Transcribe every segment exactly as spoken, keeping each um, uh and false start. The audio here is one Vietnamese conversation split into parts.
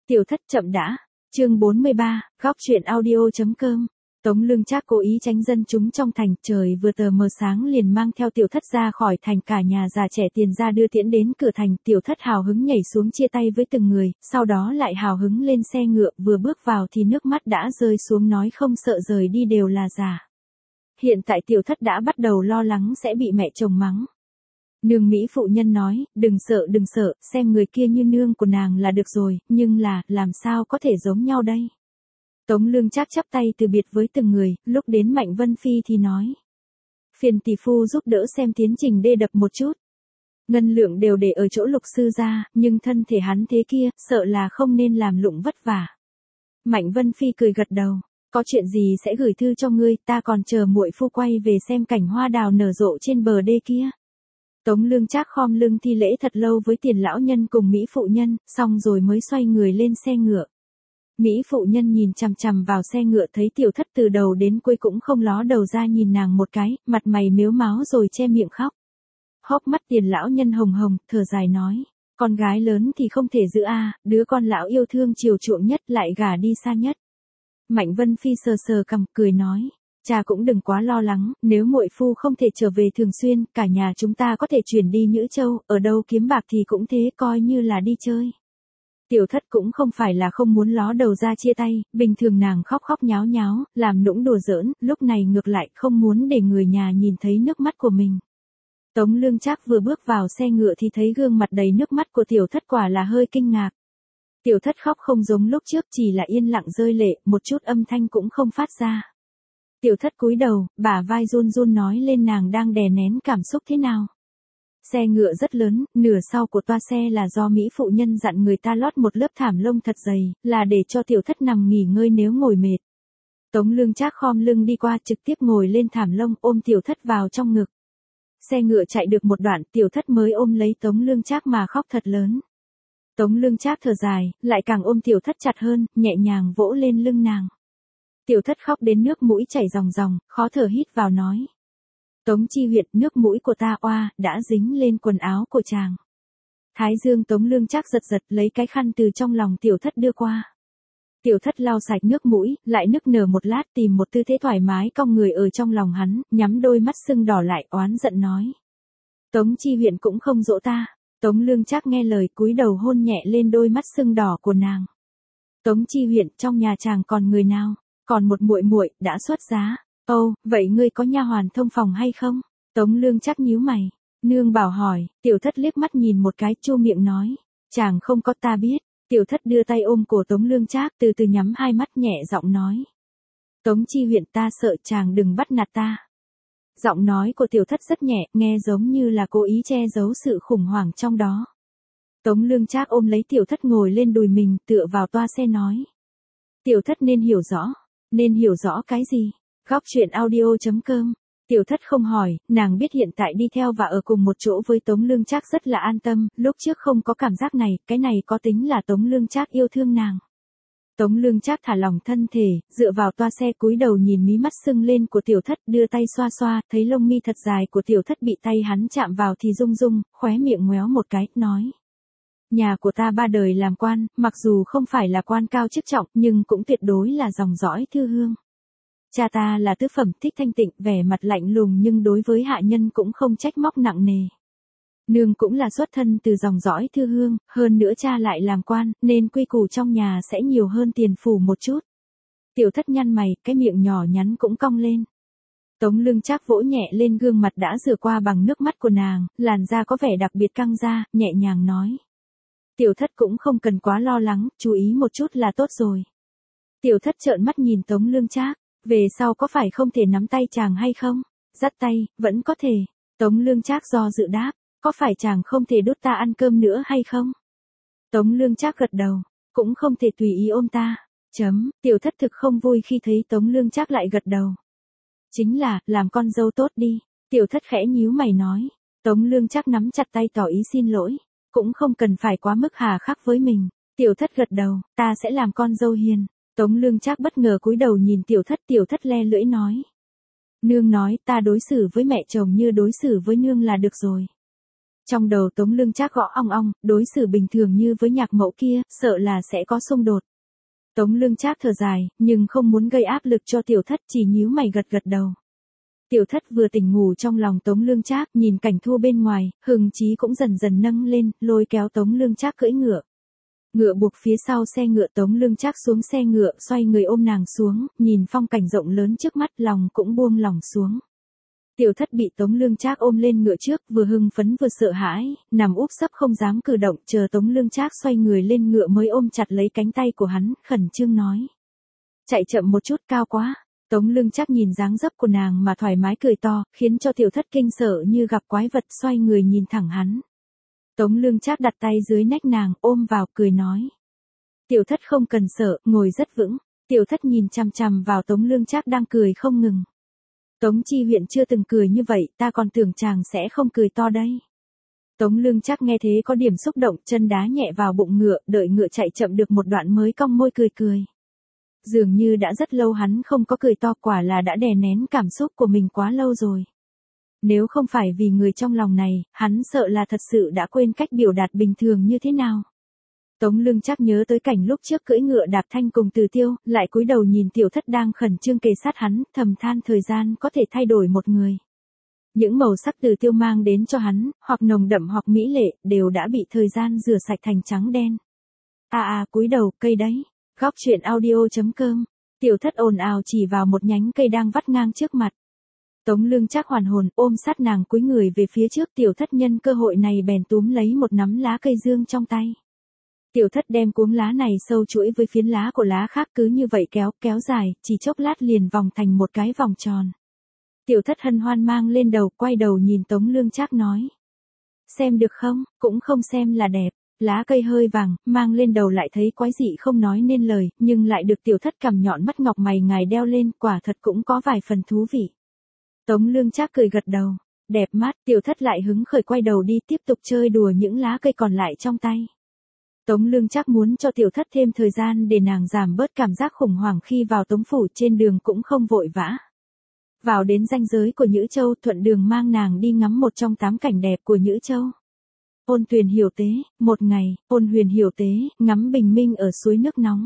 Tiểu thất chậm đã. Chương bốn mươi ba, góc truyện audio.com. Tống Lương Trác cố ý tránh dân chúng trong thành, trời vừa tờ mờ sáng liền mang theo tiểu thất ra khỏi thành, cả nhà già trẻ tiền ra đưa tiễn đến cửa thành. Tiểu thất hào hứng nhảy xuống chia tay với từng người, sau đó lại hào hứng lên xe ngựa, vừa bước vào thì nước mắt đã rơi xuống, nói không sợ rời đi đều là giả. Hiện tại tiểu thất đã bắt đầu lo lắng sẽ bị mẹ chồng mắng. Nương Mỹ phụ nhân nói, đừng sợ đừng sợ, xem người kia như nương của nàng là được rồi, nhưng là, làm sao có thể giống nhau đây? Tống Lương Trác chắp tay từ biệt với từng người, lúc đến Mạnh Vân Phi thì nói. Phiền tỷ phu giúp đỡ xem tiến trình đê đập một chút. Ngân lượng đều để ở chỗ Lục sư gia, nhưng thân thể hắn thế kia, sợ là không nên làm lụng vất vả. Mạnh Vân Phi cười gật đầu. Có chuyện gì sẽ gửi thư cho ngươi, ta còn chờ muội phu quay về xem cảnh hoa đào nở rộ trên bờ đê kia. Tống Lương Trác khom lưng thi lễ thật lâu với Tiền lão nhân cùng Mỹ phụ nhân, xong rồi mới xoay người lên xe ngựa. Mỹ phụ nhân nhìn chằm chằm vào xe ngựa, thấy tiểu thất từ đầu đến cuối cũng không ló đầu ra nhìn nàng một cái, mặt mày mếu máo rồi che miệng khóc. Hốc mắt Tiền lão nhân hồng hồng, thở dài nói, con gái lớn thì không thể giữ a, đứa con lão yêu thương chiều chuộng nhất lại gả đi xa nhất. Mạnh Vân Phi sờ sờ cằm cười nói, cha cũng đừng quá lo lắng, nếu muội phu không thể trở về thường xuyên, cả nhà chúng ta có thể chuyển đi Nhữ Châu, ở đâu kiếm bạc thì cũng thế, coi như là đi chơi. Tiểu thất cũng không phải là không muốn ló đầu ra chia tay, bình thường nàng khóc khóc nháo nháo, làm nũng đùa giỡn, lúc này ngược lại không muốn để người nhà nhìn thấy nước mắt của mình. Tống Lương Trác vừa bước vào xe ngựa thì thấy gương mặt đầy nước mắt của tiểu thất, quả là hơi kinh ngạc. Tiểu thất khóc không giống lúc trước, chỉ là yên lặng rơi lệ, một chút âm thanh cũng không phát ra. Tiểu thất cúi đầu, bả vai run run nói lên nàng đang đè nén cảm xúc thế nào. Xe ngựa rất lớn, nửa sau của toa xe là do Mỹ phụ nhân dặn người ta lót một lớp thảm lông thật dày, là để cho tiểu thất nằm nghỉ ngơi nếu ngồi mệt. Tống Lương Trác khom lưng đi qua, trực tiếp ngồi lên thảm lông, ôm tiểu thất vào trong ngực. Xe ngựa chạy được một đoạn, tiểu thất mới ôm lấy Tống Lương Trác mà khóc thật lớn. Tống Lương Trác thở dài, lại càng ôm tiểu thất chặt hơn, nhẹ nhàng vỗ lên lưng nàng. Tiểu thất khóc đến nước mũi chảy ròng ròng, khó thở hít vào nói. Tống Chi Huyện, nước mũi của ta oa, đã dính lên quần áo của chàng. Thái dương Tống Lương Trác giật giật, lấy cái khăn từ trong lòng tiểu thất đưa qua. Tiểu thất lau sạch nước mũi, lại nức nở một lát, tìm một tư thế thoải mái cong người ở trong lòng hắn, nhắm đôi mắt sưng đỏ lại, oán giận nói. Tống Chi Huyện cũng không dỗ ta. Tống Lương Trác nghe lời, cúi đầu hôn nhẹ lên đôi mắt sưng đỏ của nàng. Tống Chi Huyện, trong nhà chàng còn người nào? Còn một muội muội đã xuất giá. Ồ, vậy ngươi có nha hoàn thông phòng hay không? Tống Lương Trác nhíu mày. Nương bảo hỏi, tiểu thất liếc mắt nhìn một cái, chu miệng nói. Chàng không có, ta biết. Tiểu thất đưa tay ôm cổ Tống Lương Trác, từ từ nhắm hai mắt, nhẹ giọng nói. Tống Chi Huyện, ta sợ chàng đừng bắt nạt ta. Giọng nói của tiểu thất rất nhẹ, nghe giống như là cố ý che giấu sự khủng hoảng trong đó. Tống Lương Trác ôm lấy tiểu thất ngồi lên đùi mình, tựa vào toa xe nói. Tiểu thất nên hiểu rõ. Nên hiểu rõ cái gì? Góc truyện audio.com. Tiểu thất không hỏi, nàng biết hiện tại đi theo và ở cùng một chỗ với Tống Lương Trác rất là an tâm, lúc trước không có cảm giác này, cái này có tính là Tống Lương Trác yêu thương nàng. Tống Lương Trác thả lỏng thân thể, dựa vào toa xe, cúi đầu nhìn mí mắt sưng lên của tiểu thất, đưa tay xoa xoa, thấy lông mi thật dài của tiểu thất bị tay hắn chạm vào thì rung rung, khóe miệng ngoéo một cái, nói. Nhà của ta ba đời làm quan, mặc dù không phải là quan cao chức trọng, nhưng cũng tuyệt đối là dòng dõi thư hương. Cha ta là tứ phẩm, thích thanh tịnh, vẻ mặt lạnh lùng nhưng đối với hạ nhân cũng không trách móc nặng nề. Nương cũng là xuất thân từ dòng dõi thư hương, hơn nữa cha lại làm quan, nên quy củ trong nhà sẽ nhiều hơn tiền phủ một chút. Tiểu thất nhăn mày, cái miệng nhỏ nhắn cũng cong lên. Tống Lương Trác vỗ nhẹ lên gương mặt đã rửa qua bằng nước mắt của nàng, làn da có vẻ đặc biệt căng ra, nhẹ nhàng nói. Tiểu thất cũng không cần quá lo lắng, chú ý một chút là tốt rồi. Tiểu thất trợn mắt nhìn Tống Lương Trác, về sau có phải không thể nắm tay chàng hay không? Dắt tay, vẫn có thể. Tống Lương Trác do dự đáp, có phải chàng không thể đút ta ăn cơm nữa hay không? Tống Lương Trác gật đầu, cũng không thể tùy ý ôm ta. Chấm, tiểu thất thực không vui khi thấy Tống Lương Trác lại gật đầu. Chính là, làm con dâu tốt đi. Tiểu thất khẽ nhíu mày nói. Tống Lương Trác nắm chặt tay tỏ ý xin lỗi. Cũng không cần phải quá mức hà khắc với mình. Tiểu thất gật đầu, ta sẽ làm con dâu hiền. Tống Lương Trác bất ngờ cúi đầu nhìn tiểu thất, tiểu thất le lưỡi nói. Nương nói ta đối xử với mẹ chồng như đối xử với nương là được rồi. Trong đầu Tống Lương Trác gõ ong ong, đối xử bình thường như với nhạc mẫu kia, sợ là sẽ có xung đột. Tống Lương Trác thở dài, nhưng không muốn gây áp lực cho tiểu thất, chỉ nhíu mày gật gật đầu. Tiểu thất vừa tỉnh ngủ trong lòng Tống Lương Trác, nhìn cảnh thu bên ngoài, hưng chí cũng dần dần nâng lên, lôi kéo Tống Lương Trác cưỡi ngựa. Ngựa buộc phía sau xe ngựa, Tống Lương Trác xuống xe ngựa, xoay người ôm nàng xuống, nhìn phong cảnh rộng lớn trước mắt, lòng cũng buông lỏng xuống. Tiểu thất bị Tống Lương Trác ôm lên ngựa trước, vừa hưng phấn vừa sợ hãi, nằm úp sấp không dám cử động, chờ Tống Lương Trác xoay người lên ngựa mới ôm chặt lấy cánh tay của hắn, khẩn trương nói. Chạy chậm một chút, cao quá. Tống Lương Trác nhìn dáng dấp của nàng mà thoải mái cười to, khiến cho tiểu thất kinh sợ như gặp quái vật, xoay người nhìn thẳng hắn. Tống Lương Trác đặt tay dưới nách nàng, ôm vào, cười nói. Tiểu thất không cần sợ, ngồi rất vững. Tiểu thất nhìn chằm chằm vào Tống Lương Trác đang cười không ngừng. Tống Chi Huyện chưa từng cười như vậy, ta còn tưởng chàng sẽ không cười to đây. Tống Lương Trác nghe thế có điểm xúc động, chân đá nhẹ vào bụng ngựa, đợi ngựa chạy chậm được một đoạn mới cong môi cười cười. Dường như đã rất lâu hắn không có cười to, quả là đã đè nén cảm xúc của mình quá lâu rồi. Nếu không phải vì người trong lòng này, hắn sợ là thật sự đã quên cách biểu đạt bình thường như thế nào. Tống Lương Trác nhớ tới cảnh lúc trước cưỡi ngựa đạp thanh cùng Từ Tiêu, lại cúi đầu nhìn tiểu thất đang khẩn trương kề sát hắn, thầm than thời gian có thể thay đổi một người. Những màu sắc Từ Tiêu mang đến cho hắn, hoặc nồng đậm hoặc mỹ lệ, đều đã bị thời gian rửa sạch thành trắng đen. À à, cúi đầu, cây đấy. Góc truyện audio chấm com. Tiểu thất ồn ào chỉ vào một nhánh cây đang vắt ngang trước mặt. Tống Lương Trác hoàn hồn, ôm sát nàng cúi người về phía trước, tiểu thất nhân cơ hội này bèn túm lấy một nắm lá cây dương trong tay. Tiểu thất đem cuống lá này sâu chuỗi với phiến lá của lá khác, cứ như vậy kéo, kéo dài, chỉ chốc lát liền vòng thành một cái vòng tròn. Tiểu thất hân hoan mang lên đầu, quay đầu nhìn Tống Lương Trác nói. Xem được không, cũng không xem là đẹp. Lá cây hơi vàng, mang lên đầu lại thấy quái dị không nói nên lời, nhưng lại được tiểu thất cằm nhọn mắt ngọc mày ngài đeo lên, quả thật cũng có vài phần thú vị. Tống Lương Trác cười gật đầu, đẹp mắt, tiểu thất lại hứng khởi quay đầu đi tiếp tục chơi đùa những lá cây còn lại trong tay. Tống Lương Trác muốn cho tiểu thất thêm thời gian để nàng giảm bớt cảm giác khủng hoảng khi vào Tống phủ, trên đường cũng không vội vã. Vào đến ranh giới của Nhữ Châu, thuận đường mang nàng đi ngắm một trong tám cảnh đẹp của Nhữ Châu. Ôn Tuyền Hiểu Tế, một ngày, Ôn Huyền Hiểu Tế, ngắm bình minh ở suối nước nóng.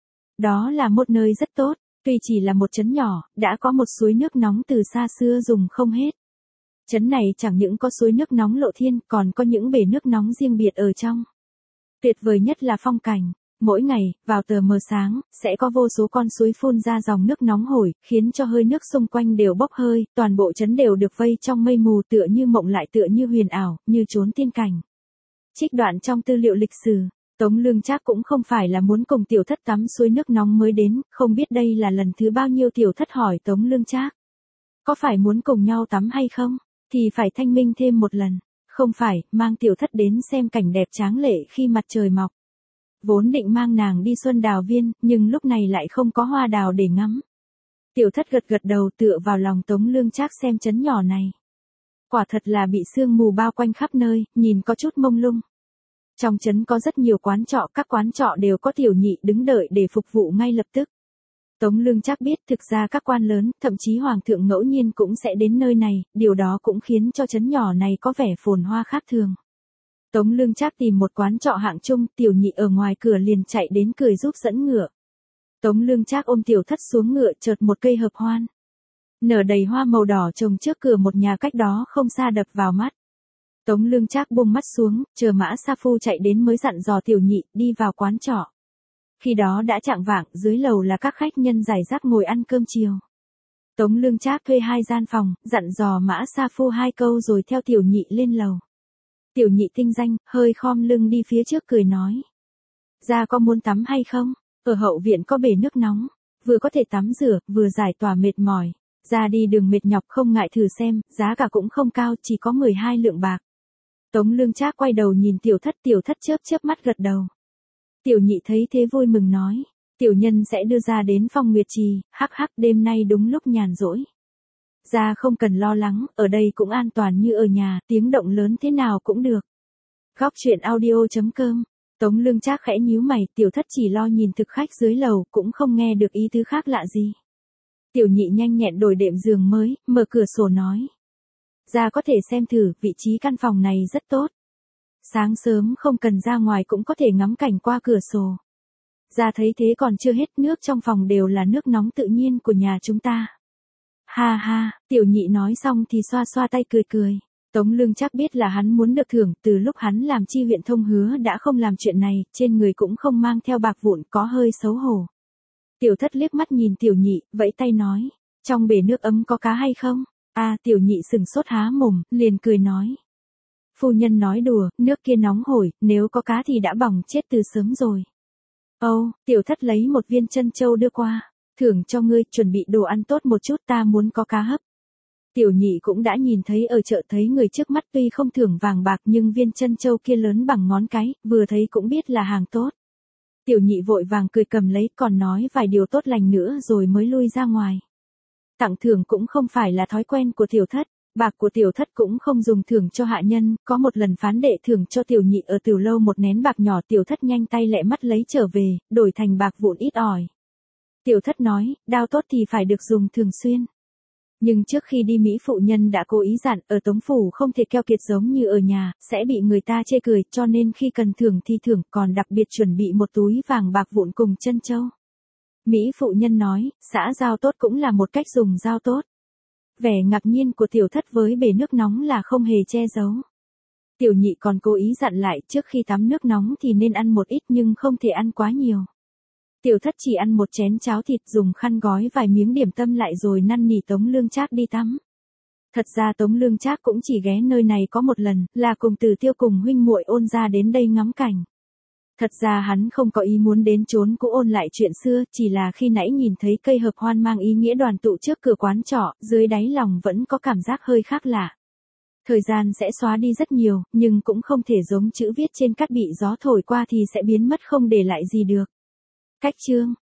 Đó là một nơi rất tốt, tuy chỉ là một trấn nhỏ, đã có một suối nước nóng từ xa xưa dùng không hết. Trấn này chẳng những có suối nước nóng lộ thiên, còn có những bể nước nóng riêng biệt ở trong. Tuyệt vời nhất là phong cảnh. Mỗi ngày, vào tờ mờ sáng, sẽ có vô số con suối phun ra dòng nước nóng hổi, khiến cho hơi nước xung quanh đều bốc hơi, toàn bộ trấn đều được vây trong mây mù, tựa như mộng lại tựa như huyền ảo, như trốn tiên cảnh. Trích đoạn trong tư liệu lịch sử, Tống Lương Trác cũng không phải là muốn cùng tiểu thất tắm suối nước nóng mới đến, không biết đây là lần thứ bao nhiêu tiểu thất hỏi Tống Lương Trác. Có phải muốn cùng nhau tắm hay không? Thì phải thanh minh thêm một lần. Không phải, mang tiểu thất đến xem cảnh đẹp tráng lệ khi mặt trời mọc. Vốn định mang nàng đi Xuân Đào Viên, nhưng lúc này lại không có hoa đào để ngắm. Tiểu thất gật gật đầu tựa vào lòng Tống Lương Trác xem trấn nhỏ này. Quả thật là bị sương mù bao quanh khắp nơi, nhìn có chút mông lung. Trong trấn có rất nhiều quán trọ, các quán trọ đều có tiểu nhị đứng đợi để phục vụ ngay lập tức. Tống Lương Trác biết thực ra các quan lớn, thậm chí hoàng thượng ngẫu nhiên cũng sẽ đến nơi này, điều đó cũng khiến cho trấn nhỏ này có vẻ phồn hoa khác thường. Tống Lương Trác tìm một quán trọ hạng trung, tiểu nhị ở ngoài cửa liền chạy đến cười giúp dẫn ngựa. Tống Lương Trác ôm tiểu thất xuống ngựa, chợt một cây hợp hoan nở đầy hoa màu đỏ trồng trước cửa một nhà cách đó không xa đập vào mắt. Tống Lương Trác buông mắt xuống, chờ Mã Sa Phu chạy đến mới dặn dò tiểu nhị đi vào quán trọ. Khi đó đã chạng vạng, dưới lầu là các khách nhân rải rác ngồi ăn cơm chiều. Tống Lương Trác thuê hai gian phòng, dặn dò Mã Sa Phu hai câu rồi theo tiểu nhị lên lầu. Tiểu nhị tinh danh, hơi khom lưng đi phía trước cười nói. Ra có muốn tắm hay không? Ở hậu viện có bể nước nóng, vừa có thể tắm rửa, vừa giải tỏa mệt mỏi. Ra đi đường mệt nhọc không ngại thử xem, giá cả cũng không cao, chỉ có mười hai lượng bạc. Tống Lương Trác quay đầu nhìn tiểu thất, tiểu thất chớp chớp mắt gật đầu. Tiểu nhị thấy thế vui mừng nói, tiểu nhân sẽ đưa ra đến Phong Nguyệt Trì, hắc hắc đêm nay đúng lúc nhàn rỗi. Ra không cần lo lắng, ở đây cũng an toàn như ở nhà, tiếng động lớn thế nào cũng được. Góc truyện audio chấm com. Tống Lương Trác khẽ nhíu mày, tiểu thất chỉ lo nhìn thực khách dưới lầu, cũng không nghe được ý tứ khác lạ gì. Tiểu nhị nhanh nhẹn đổi đệm giường mới, mở cửa sổ nói. Ra có thể xem thử, vị trí căn phòng này rất tốt. Sáng sớm không cần ra ngoài cũng có thể ngắm cảnh qua cửa sổ. Ra thấy thế còn chưa hết, nước trong phòng đều là nước nóng tự nhiên của nhà chúng ta. Ha ha, tiểu nhị nói xong thì xoa xoa tay cười cười. Tống Lương Trác biết là hắn muốn được thưởng, từ lúc hắn làm chi huyện thông hứa đã không làm chuyện này, trên người cũng không mang theo bạc vụn, có hơi xấu hổ. Tiểu Thất liếc mắt nhìn tiểu nhị, vẫy tay nói, trong bể nước ấm có cá hay không? A, à, tiểu nhị sừng sốt há mồm, liền cười nói. Phu nhân nói đùa, nước kia nóng hổi, nếu có cá thì đã bỏng chết từ sớm rồi. Âu, oh, Tiểu Thất lấy một viên trân châu đưa qua, thưởng cho ngươi, chuẩn bị đồ ăn tốt một chút, ta muốn có cá hấp. Tiểu nhị cũng đã nhìn thấy ở chợ, thấy người trước mắt tuy không thưởng vàng bạc nhưng viên trân châu kia lớn bằng ngón cái, vừa thấy cũng biết là hàng tốt. Tiểu nhị vội vàng cười cầm lấy, còn nói vài điều tốt lành nữa rồi mới lui ra ngoài. Tặng thưởng cũng không phải là thói quen của Tiểu Thất, bạc của Tiểu Thất cũng không dùng thưởng cho hạ nhân, có một lần phán đệ thưởng cho tiểu nhị ở tiểu lâu một nén bạc nhỏ, Tiểu Thất nhanh tay lẹ mắt lấy trở về, đổi thành bạc vụn ít ỏi. Tiểu Thất nói, đao tốt thì phải được dùng thường xuyên. Nhưng trước khi đi Mỹ phụ nhân đã cố ý dặn, ở Tống phủ không thể keo kiệt giống như ở nhà, sẽ bị người ta chê cười, cho nên khi cần thưởng thì thưởng, còn đặc biệt chuẩn bị một túi vàng bạc vụn cùng trân châu. Mỹ phụ nhân nói, xã giao tốt cũng là một cách dùng dao tốt. Vẻ ngạc nhiên của Tiểu Thất với bể nước nóng là không hề che giấu. Tiểu nhị còn cố ý dặn lại, trước khi tắm nước nóng thì nên ăn một ít nhưng không thể ăn quá nhiều. Tiểu Thất chỉ ăn một chén cháo thịt, dùng khăn gói vài miếng điểm tâm lại rồi năn nỉ Tống Lương Trác đi tắm. Thật ra Tống Lương Trác cũng chỉ ghé nơi này có một lần, là cùng Từ Tiêu cùng huynh muội Ôn ra đến đây ngắm cảnh. Thật ra hắn không có ý muốn đến trốn cũ ôn lại chuyện xưa, chỉ là khi nãy nhìn thấy cây hợp hoan mang ý nghĩa đoàn tụ trước cửa quán trọ, dưới đáy lòng vẫn có cảm giác hơi khác lạ. Thời gian sẽ xóa đi rất nhiều, nhưng cũng không thể giống chữ viết trên cát bị gió thổi qua thì sẽ biến mất không để lại gì được. Cách chương